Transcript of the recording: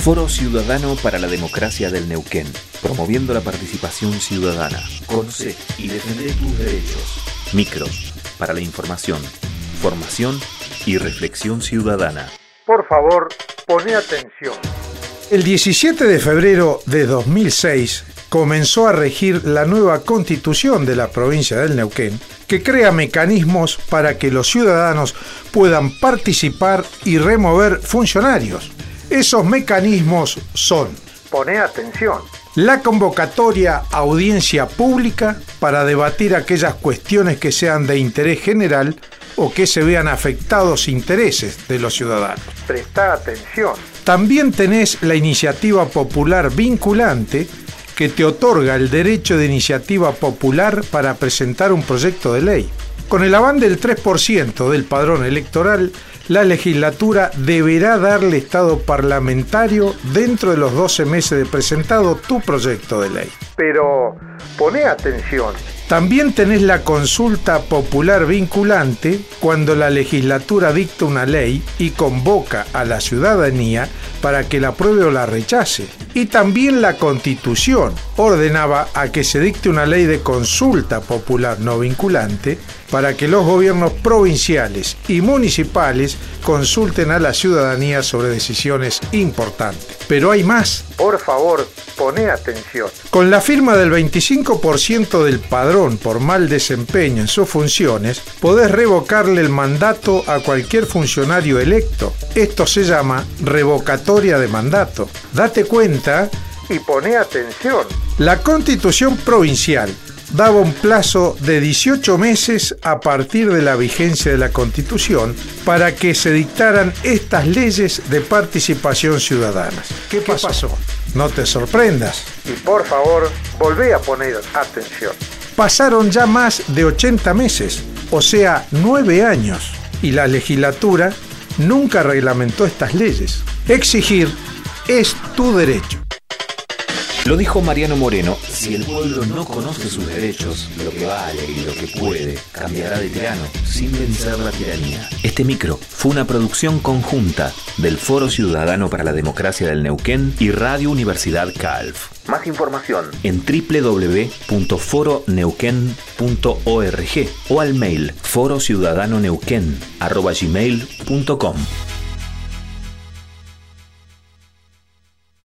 Foro Ciudadano para la Democracia del Neuquén, promoviendo la participación ciudadana. Conoce y defende tus derechos. Micros para la información, formación y reflexión ciudadana. Por favor, poné atención. El 17 de febrero de 2006 comenzó a regir la nueva constitución de la provincia del Neuquén, que crea mecanismos para que los ciudadanos puedan participar y remover funcionarios. Esos mecanismos son: poné atención. La convocatoria a audiencia pública para debatir aquellas cuestiones que sean de interés general o que se vean afectados intereses de los ciudadanos. Prestá atención. También tenés la iniciativa popular vinculante, que te otorga el derecho de iniciativa popular para presentar un proyecto de ley. Con el aval del 3% del padrón electoral, la legislatura deberá darle estado parlamentario dentro de los 12 meses de presentado tu proyecto de ley. Pero poné atención. También tenés la consulta popular vinculante cuando la legislatura dicta una ley y convoca a la ciudadanía para que la apruebe o la rechace. Y también la Constitución ordenaba a que se dicte una ley de consulta popular no vinculante para que los gobiernos provinciales y municipales consulten a la ciudadanía sobre decisiones importantes. Pero hay más. Por favor, poné atención. Con la firma del 25% del padrón por mal desempeño en sus funciones, podés revocarle el mandato a cualquier funcionario electo. Esto se llama revocatoria de mandato. Date cuenta. Y poné atención. La Constitución provincial daba un plazo de 18 meses a partir de la vigencia de la Constitución para que se dictaran estas leyes de participación ciudadana. ¿Qué pasó? No te sorprendas. Y por favor, volvé a poner atención. Pasaron ya más de 80 meses, o sea, 9 años, y la legislatura nunca reglamentó estas leyes. Exigir es tu derecho. Lo dijo Mariano Moreno: si el pueblo no conoce sus derechos, lo que vale y lo que puede, cambiará de tirano, sin vencer la tiranía. Este micro fue una producción conjunta del Foro Ciudadano para la Democracia del Neuquén y Radio Universidad CALF. Más información en www.foroneuquen.org o al mail forociudadanoneuquen@gmail.com.